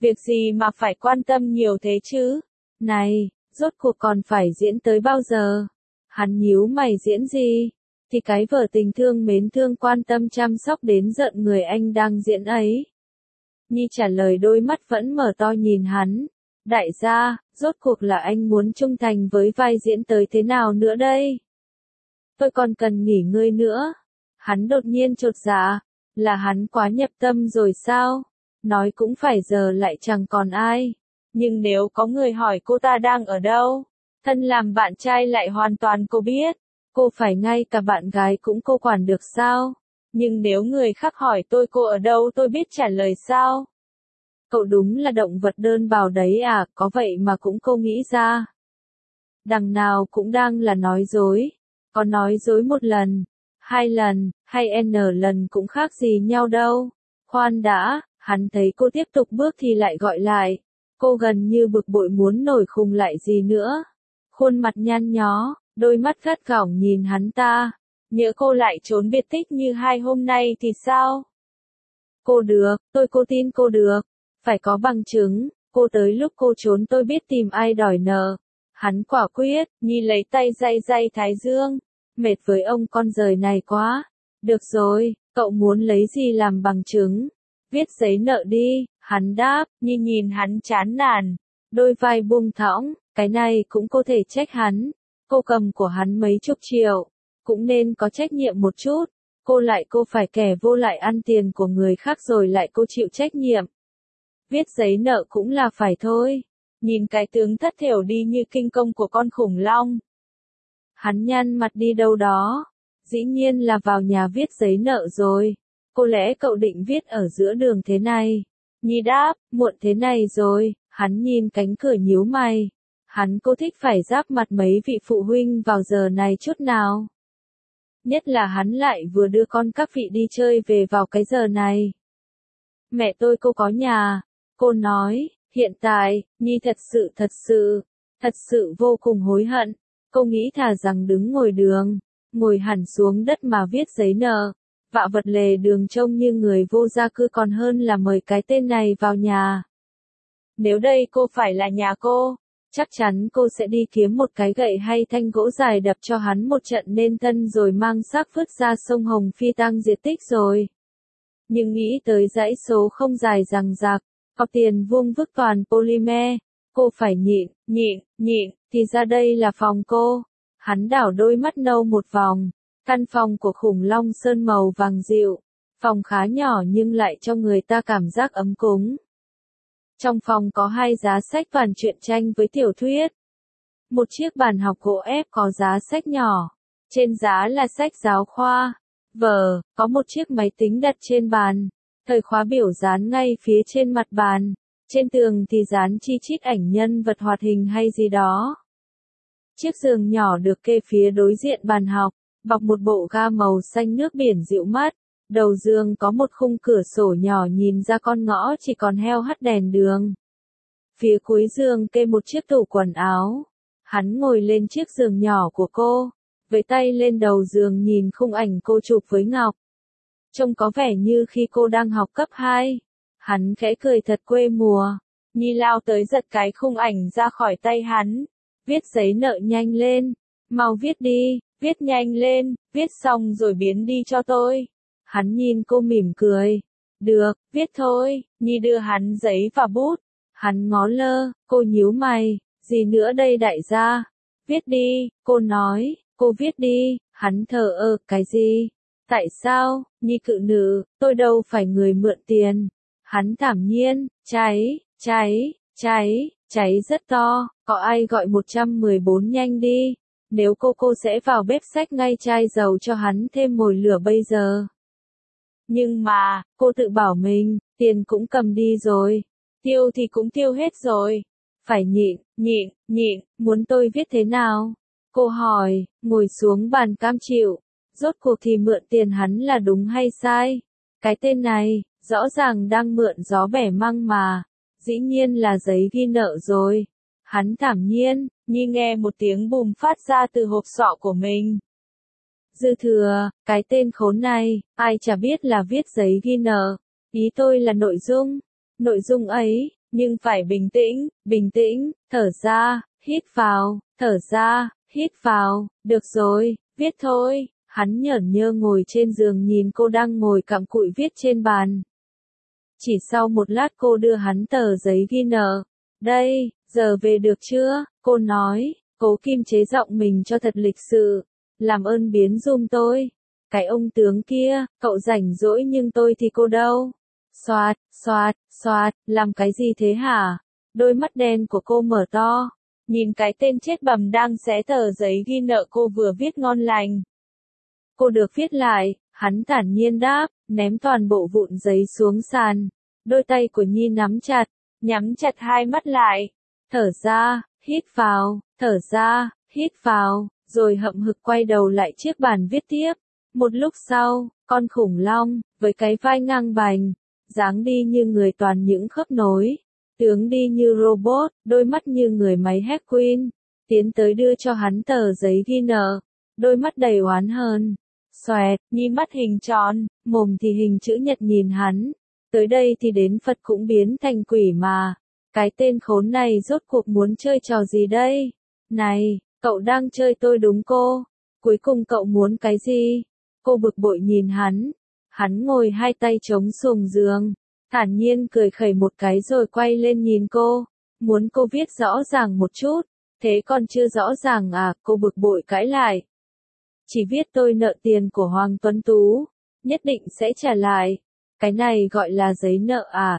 Việc gì mà phải quan tâm nhiều thế chứ? Này, rốt cuộc còn phải diễn tới bao giờ? Hắn nhíu mày diễn gì? Thì cái vở tình thương mến thương quan tâm chăm sóc đến giận người anh đang diễn ấy. Nhi trả lời đôi mắt vẫn mở to nhìn hắn. Đại gia, rốt cuộc là anh muốn trung thành với vai diễn tới thế nào nữa đây? Tôi còn cần nghỉ ngơi nữa. Hắn đột nhiên chột dạ. Là hắn quá nhập tâm rồi sao? Nói cũng phải giờ lại chẳng còn ai. Nhưng nếu có người hỏi cô ta đang ở đâu, thân làm bạn trai lại hoàn toàn cô biết. Cô phải ngay cả bạn gái cũng cô quản được sao? Nhưng nếu người khác hỏi tôi cô ở đâu tôi biết trả lời sao? Cậu đúng là động vật đơn bào đấy à, có vậy mà cũng cô nghĩ ra. Đằng nào cũng đang là nói dối. Có nói dối một lần, 2 lần, hay n lần cũng khác gì nhau đâu. Khoan đã, hắn thấy cô tiếp tục bước thì lại gọi lại. Cô gần như bực bội muốn nổi khùng lại gì nữa. Khuôn mặt nhăn nhó, đôi mắt gắt gỏng nhìn hắn ta. Nhỡ cô lại trốn biệt tích như 2 hôm nay thì sao? Cô được, cô tin cô được. Phải có bằng chứng, cô tới lúc cô trốn tôi biết tìm ai đòi nợ. Hắn quả quyết, Nhi lấy tay day day thái dương. Mệt với ông con giời này quá. Được rồi, cậu muốn lấy gì làm bằng chứng? Viết giấy nợ đi, hắn đáp, Nhi nhìn hắn chán nản. Đôi vai buông thõng, cái này cũng có thể trách hắn. Cô cầm của hắn mấy chục triệu. Cũng nên có trách nhiệm một chút. Cô phải kẻ vô lại ăn tiền của người khác rồi lại cô chịu trách nhiệm. Viết giấy nợ cũng là phải thôi. Nhìn cái tướng thất thểu đi như kinh công của con khủng long. Hắn nhăn mặt đi đâu đó. Dĩ nhiên là vào nhà viết giấy nợ rồi. Có lẽ cậu định viết ở giữa đường thế này. Nhi đáp, muộn thế này rồi. Hắn nhìn cánh cửa nhíu mày. Hắn cô thích phải giáp mặt mấy vị phụ huynh vào giờ này chút nào. Nhất là hắn lại vừa đưa con các vị đi chơi về vào cái giờ này. Mẹ tôi cô có nhà. Cô nói, hiện tại, Nhi thật sự vô cùng hối hận. Cô nghĩ thà rằng đứng ngồi đường, ngồi hẳn xuống đất mà viết giấy nợ. Vạ vật lề đường trông như người vô gia cư còn hơn là mời cái tên này vào nhà. Nếu đây cô phải là nhà cô, chắc chắn cô sẽ đi kiếm một cái gậy hay thanh gỗ dài đập cho hắn một trận nên thân rồi mang xác vứt ra sông Hồng phi tang diệt tích rồi. Nhưng nghĩ tới dãy số không dài dằng dặc, cọc tiền vuông vức toàn polymer, cô phải nhịn, thì ra đây là phòng cô. Hắn đảo đôi mắt nâu một vòng, căn phòng của khủng long sơn màu vàng dịu, phòng khá nhỏ nhưng lại cho người ta cảm giác ấm cúng. Trong phòng có 2 giá sách toàn truyện tranh với tiểu thuyết. Một chiếc bàn học gỗ ép có giá sách nhỏ, trên giá là sách giáo khoa, vở, có một chiếc máy tính đặt trên bàn, thời khóa biểu dán ngay phía trên mặt bàn, trên tường thì dán chi chít ảnh nhân vật hoạt hình hay gì đó. Chiếc giường nhỏ được kê phía đối diện bàn học, bọc một bộ ga màu xanh nước biển dịu mát. Đầu giường có một khung cửa sổ nhỏ nhìn ra con ngõ chỉ còn heo hắt đèn đường. Phía cuối giường kê một chiếc tủ quần áo. Hắn ngồi lên chiếc giường nhỏ của cô, với tay lên đầu giường nhìn khung ảnh cô chụp với Ngọc. Trông có vẻ như khi cô đang học cấp 2. Hắn khẽ cười thật quê mùa. Nhi lao tới giật cái khung ảnh ra khỏi tay hắn. Viết giấy nợ nhanh lên. Mau viết đi, viết nhanh lên, viết xong rồi biến đi cho tôi. Hắn nhìn cô mỉm cười. Được, viết thôi. Nhi đưa hắn giấy và bút. Hắn ngó lơ, cô nhíu mày. Gì nữa đây đại gia? Viết đi, cô nói. Cô viết đi. Hắn thờ ơ, cái gì? Tại sao? Nhi cự nữ, tôi đâu phải người mượn tiền. Hắn thản nhiên, cháy rất to. Có ai gọi 114 nhanh đi. Nếu cô sẽ vào bếp xách ngay chai dầu cho hắn thêm mồi lửa bây giờ. Nhưng mà, cô tự bảo mình, tiền cũng cầm đi rồi. Tiêu thì cũng tiêu hết rồi. Phải nhịn, muốn tôi viết thế nào? Cô hỏi, ngồi xuống bàn cam chịu. Rốt cuộc thì mượn tiền hắn là đúng hay sai? Cái tên này, rõ ràng đang mượn gió bẻ măng mà. Dĩ nhiên là giấy ghi nợ rồi. Hắn thản nhiên, Nhi nghe một tiếng bùm phát ra từ hộp sọ của mình. Dư thừa, cái tên khốn này, ai chả biết là viết giấy ghi nợ. Ý tôi là nội dung ấy, Nhưng phải bình tĩnh, thở ra, hít vào, thở ra, hít vào, được rồi, viết thôi. Hắn nhởn nhơ ngồi trên giường nhìn cô đang ngồi cặm cụi viết trên bàn. Chỉ sau một lát cô đưa hắn tờ giấy ghi nợ. Đây, giờ về được chưa? Cô nói, cố kiềm chế giọng mình cho thật lịch sự. Làm ơn biến giùm tôi. Cái ông tướng kia, cậu rảnh rỗi nhưng tôi thì cô đâu. Xoạt, xoạt, xoạt, làm cái gì thế hả? Đôi mắt đen của cô mở to. Nhìn cái tên chết bầm đang xé tờ giấy ghi nợ cô vừa viết ngon lành. Cô được viết lại, hắn thản nhiên đáp, ném toàn bộ vụn giấy xuống sàn. Đôi tay của Nhi nắm chặt hai mắt lại. Thở ra, hít vào, thở ra, hít vào, rồi hậm hực quay đầu lại chiếc bàn viết tiếp. Một lúc sau, con khủng long, với cái vai ngang bành, dáng đi như người toàn những khớp nối, tướng đi như robot, đôi mắt như người máy Queen, tiến tới đưa cho hắn tờ giấy ghi nợ, đôi mắt đầy oán hờn. Xoẹt, Nhi mắt hình tròn, mồm thì hình chữ nhật nhìn hắn. Tới đây thì đến Phật cũng biến thành quỷ mà. Cái tên khốn này rốt cuộc muốn chơi trò gì đây? Này, cậu đang chơi tôi đúng cô? Cuối cùng cậu muốn cái gì? Cô bực bội nhìn hắn. Hắn ngồi hai tay chống xuồng giường. Thản nhiên cười khẩy một cái rồi quay lên nhìn cô. Muốn cô viết rõ ràng một chút. Thế còn chưa rõ ràng à? Cô bực bội cãi lại. Chỉ viết tôi nợ tiền của Hoàng Tuấn Tú. Nhất định sẽ trả lại. Cái này gọi là giấy nợ à?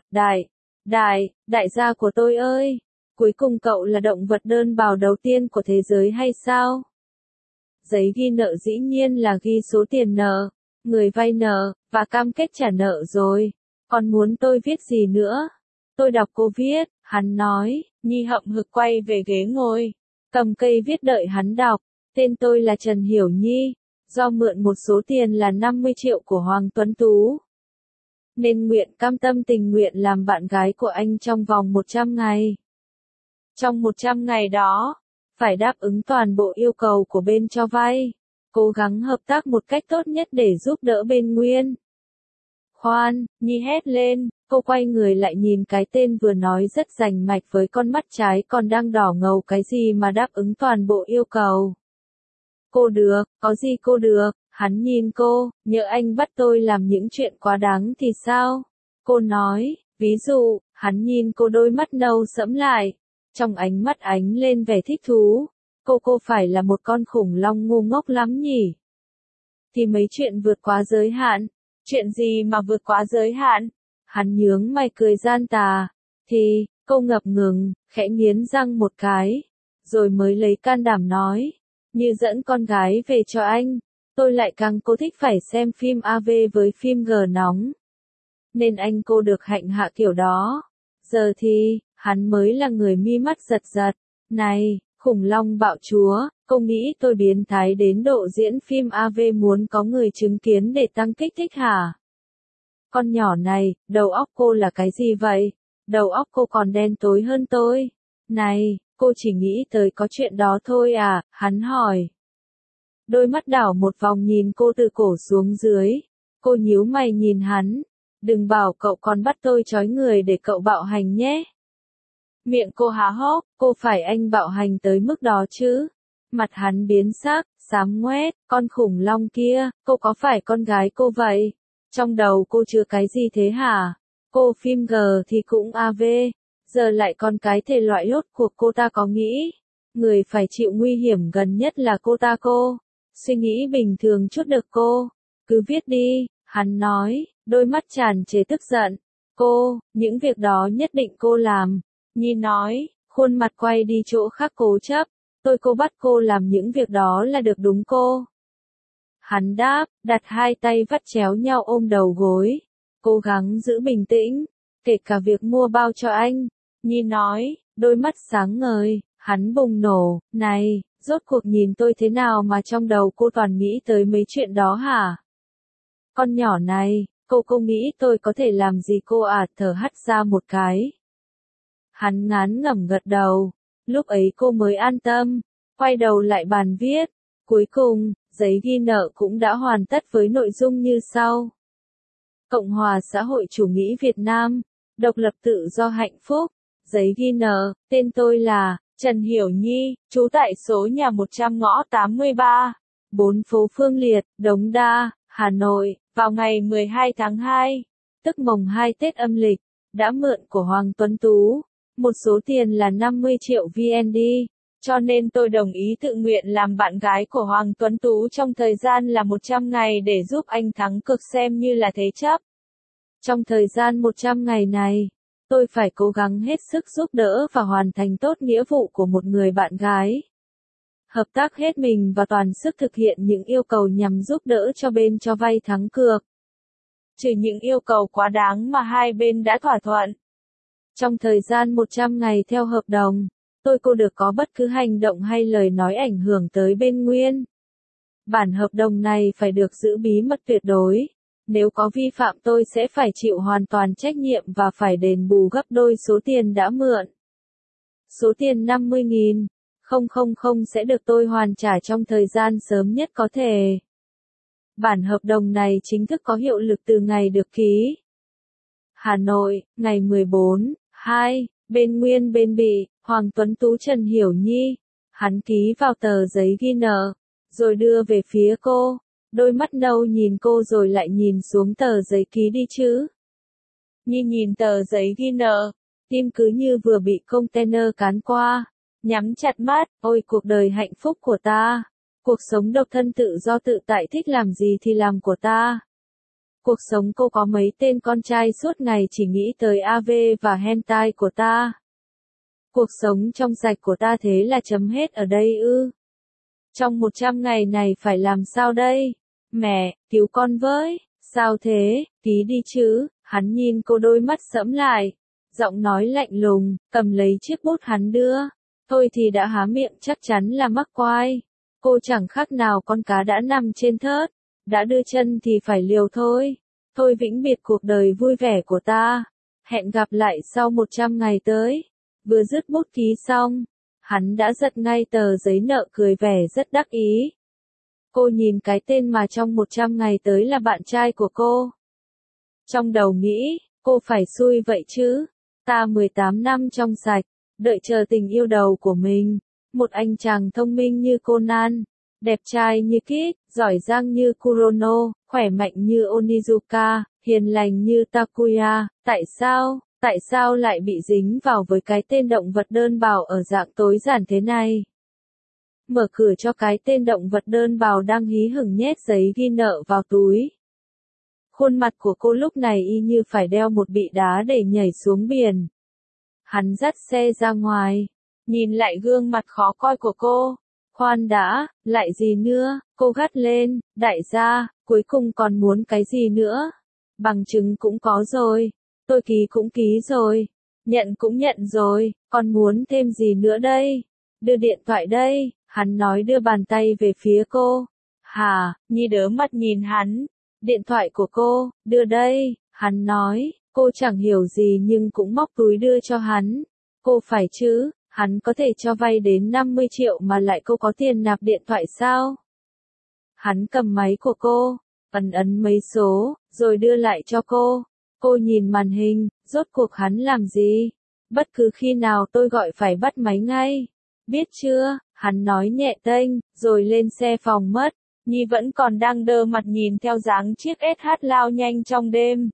Đại gia của tôi ơi. Cuối cùng cậu là động vật đơn bào đầu tiên của thế giới hay sao? Giấy ghi nợ dĩ nhiên là ghi số tiền nợ, người vay nợ, và cam kết trả nợ rồi. Còn muốn tôi viết gì nữa? Tôi đọc cô viết, hắn nói. Nhi hậm hực quay về ghế ngồi, cầm cây viết đợi hắn đọc. Tên tôi là Trần Hiểu Nhi, do mượn một số tiền là 50 triệu của Hoàng Tuấn Tú, nên nguyện cam tâm tình nguyện làm bạn gái của anh trong vòng 100 ngày. Trong 100 ngày đó, phải đáp ứng toàn bộ yêu cầu của bên cho vay, cố gắng hợp tác một cách tốt nhất để giúp đỡ bên Nguyên. Khoan, Nhi hét lên, cô quay người lại nhìn cái tên vừa nói rất rành mạch với con mắt trái còn đang đỏ ngầu cái gì mà đáp ứng toàn bộ yêu cầu. Cô được, có gì cô được, hắn nhìn cô, nhỡ anh bắt tôi làm những chuyện quá đáng thì sao? Cô nói, ví dụ, hắn nhìn cô đôi mắt nâu sẫm lại, trong ánh mắt ánh lên vẻ thích thú. Cô phải là một con khủng long ngu ngốc lắm nhỉ? Thì mấy chuyện vượt quá giới hạn. Chuyện gì mà vượt quá giới hạn? Hắn nhướng mày cười gian tà. Thì, cô ngập ngừng, khẽ nghiến răng một cái, rồi mới lấy can đảm nói. Như dẫn con gái về cho anh, tôi lại càng cô thích phải xem phim AV với phim G nóng. Nên anh cô được hạnh hạ kiểu đó. Giờ thì, hắn mới là người mi mắt giật giật. Này, khủng long bạo chúa, cô nghĩ tôi biến thái đến độ diễn phim AV muốn có người chứng kiến để tăng kích thích hả? Con nhỏ này, đầu óc cô là cái gì vậy? Đầu óc cô còn đen tối hơn tôi. Này, cô chỉ nghĩ tới có chuyện đó thôi à? Hắn hỏi. Đôi mắt đảo một vòng nhìn cô từ cổ xuống dưới. Cô nhíu mày nhìn hắn. Đừng bảo cậu còn bắt tôi trói người để cậu bạo hành nhé. Miệng cô há hốc, cô phải anh bạo hành tới mức đó chứ? Mặt hắn biến sắc, xám ngoét, con khủng long kia, cô có phải con gái cô vậy? Trong đầu cô chứa cái gì thế hả? Cô phim G thì cũng AV, giờ lại còn cái thể loại lốt cuộc cô ta có nghĩ. Người phải chịu nguy hiểm gần nhất là cô ta cô. Suy nghĩ bình thường chút được cô. Cứ viết đi, hắn nói, đôi mắt tràn trề tức giận. Cô, những việc đó nhất định cô làm. Nhi nói, khuôn mặt quay đi chỗ khác cố chấp. Cô bắt cô làm những việc đó là được đúng cô. Hắn đáp, đặt hai tay vắt chéo nhau ôm đầu gối. Cố gắng giữ bình tĩnh, kể cả việc mua bao cho anh. Nhi nói, đôi mắt sáng ngời, hắn bùng nổ, này, rốt cuộc nhìn tôi thế nào mà trong đầu cô toàn nghĩ tới mấy chuyện đó hả? Con nhỏ này, cô nghĩ tôi có thể làm gì cô à? Thở hắt ra một cái. Hắn ngán ngẩm gật đầu, lúc ấy cô mới an tâm, quay đầu lại bàn viết. Cuối cùng, giấy ghi nợ cũng đã hoàn tất với nội dung như sau. Cộng hòa xã hội chủ nghĩa Việt Nam, độc lập tự do hạnh phúc, giấy ghi nợ, tên tôi là Trần Hiểu Nhi, trú tại số nhà 100 ngõ 83, 4 phố Phương Liệt, Đống Đa, Hà Nội, vào ngày 12 tháng 2, tức mồng 2 Tết âm lịch, đã mượn của Hoàng Tuấn Tú, một số tiền là 50 triệu VND, cho nên tôi đồng ý tự nguyện làm bạn gái của Hoàng Tuấn Tú trong thời gian là 100 ngày để giúp anh thắng cực xem như là thế chấp. Trong thời gian 100 ngày này, tôi phải cố gắng hết sức giúp đỡ và hoàn thành tốt nghĩa vụ của một người bạn gái. Hợp tác hết mình và toàn sức thực hiện những yêu cầu nhằm giúp đỡ cho bên cho vay thắng cược. Trừ những yêu cầu quá đáng mà hai bên đã thỏa thuận. Trong thời gian 100 ngày theo hợp đồng, tôi cô được có bất cứ hành động hay lời nói ảnh hưởng tới bên Nguyên. Bản hợp đồng này phải được giữ bí mật tuyệt đối. Nếu có vi phạm tôi sẽ phải chịu hoàn toàn trách nhiệm và phải đền bù gấp đôi số tiền đã mượn. Số tiền 50.000 sẽ được tôi hoàn trả trong thời gian sớm nhất có thể. Bản hợp đồng này chính thức có hiệu lực từ ngày được ký. Hà Nội, ngày 14/2, bên Nguyên bên Bị, Hoàng Tuấn Tú Trần Hiểu Nhi. Hắn ký vào tờ giấy ghi nợ, rồi đưa về phía cô. Đôi mắt nâu nhìn cô rồi lại nhìn xuống tờ giấy ký đi chứ. Nhi nhìn tờ giấy ghi nợ, tim cứ như vừa bị container cán qua. Nhắm chặt mắt, ôi cuộc đời hạnh phúc của ta. Cuộc sống độc thân tự do tự tại thích làm gì thì làm của ta. Cuộc sống cô có mấy tên con trai suốt ngày chỉ nghĩ tới AV và hentai của ta. Cuộc sống trong sạch của ta thế là chấm hết ở đây ư. Trong 100 ngày này phải làm sao đây? Mẹ, cứu con với, sao thế, ký đi chứ, hắn nhìn cô đôi mắt sẫm lại. Giọng nói lạnh lùng, cầm lấy chiếc bút hắn đưa. Thôi thì đã há miệng chắc chắn là mắc quai. Cô chẳng khác nào con cá đã nằm trên thớt. Đã đưa chân thì phải liều thôi. Thôi vĩnh biệt cuộc đời vui vẻ của ta. Hẹn gặp lại sau 100 ngày tới. Vừa dứt bút ký xong, hắn đã giật ngay tờ giấy nợ cười vẻ rất đắc ý. Cô nhìn cái tên mà trong 100 ngày tới là bạn trai của cô. Trong đầu nghĩ, cô phải xui vậy chứ. Ta 18 năm trong sạch, đợi chờ tình yêu đầu của mình. Một anh chàng thông minh như Conan, đẹp trai như Kid, giỏi giang như Kurono, khỏe mạnh như Onizuka, hiền lành như Takuya. Tại sao lại bị dính vào với cái tên động vật đơn bào ở dạng tối giản thế này? Mở cửa cho cái tên động vật đơn bào đang hí hửng nhét giấy ghi nợ vào túi. Khuôn mặt của cô lúc này y như phải đeo một bị đá để nhảy xuống biển. Hắn dắt xe ra ngoài, nhìn lại gương mặt khó coi của cô. Khoan đã, lại gì nữa, cô gắt lên, đại gia, cuối cùng còn muốn cái gì nữa? Bằng chứng cũng có rồi, tôi ký cũng ký rồi, nhận cũng nhận rồi, còn muốn thêm gì nữa đây? Đưa điện thoại đây, hắn nói đưa bàn tay về phía cô. Hà, Nhi đớ mặt nhìn hắn. Điện thoại của cô, đưa đây, hắn nói, cô chẳng hiểu gì nhưng cũng móc túi đưa cho hắn. Cô phải chứ, hắn có thể cho vay đến 50 triệu mà lại cô có tiền nạp điện thoại sao? Hắn cầm máy của cô, ấn mấy số, rồi đưa lại cho cô. Cô nhìn màn hình, rốt cuộc hắn làm gì? Bất cứ khi nào tôi gọi phải bắt máy ngay. Biết chưa, hắn nói nhẹ tênh, rồi lên xe phòng mất. Nhi vẫn còn đang đơ mặt nhìn theo dáng chiếc SH lao nhanh trong đêm.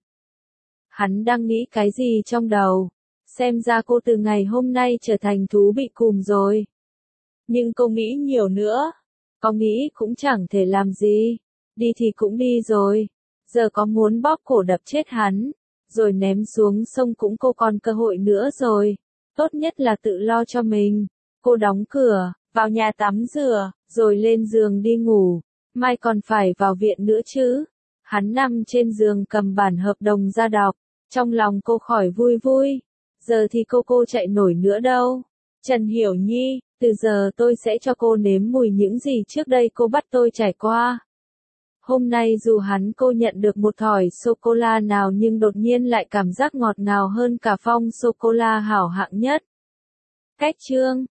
Hắn đang nghĩ cái gì trong đầu? Xem ra cô từ ngày hôm nay trở thành thú bị cùm rồi. Nhưng cô nghĩ nhiều nữa. Có nghĩ cũng chẳng thể làm gì. Đi thì cũng đi rồi. Giờ có muốn bóp cổ đập chết hắn, rồi ném xuống sông cũng cô còn cơ hội nữa rồi. Tốt nhất là tự lo cho mình. Cô đóng cửa, vào nhà tắm rửa, rồi lên giường đi ngủ. Mai còn phải vào viện nữa chứ. Hắn nằm trên giường cầm bản hợp đồng ra đọc. Trong lòng cô khỏi vui vui. Giờ thì cô chạy nổi nữa đâu. Trần Hiểu Nhi, từ giờ tôi sẽ cho cô nếm mùi những gì trước đây cô bắt tôi trải qua. Hôm nay dù hắn cô nhận được một thỏi sô-cô-la nào nhưng đột nhiên lại cảm giác ngọt ngào hơn cả phong sô-cô-la hảo hạng nhất. Cách chương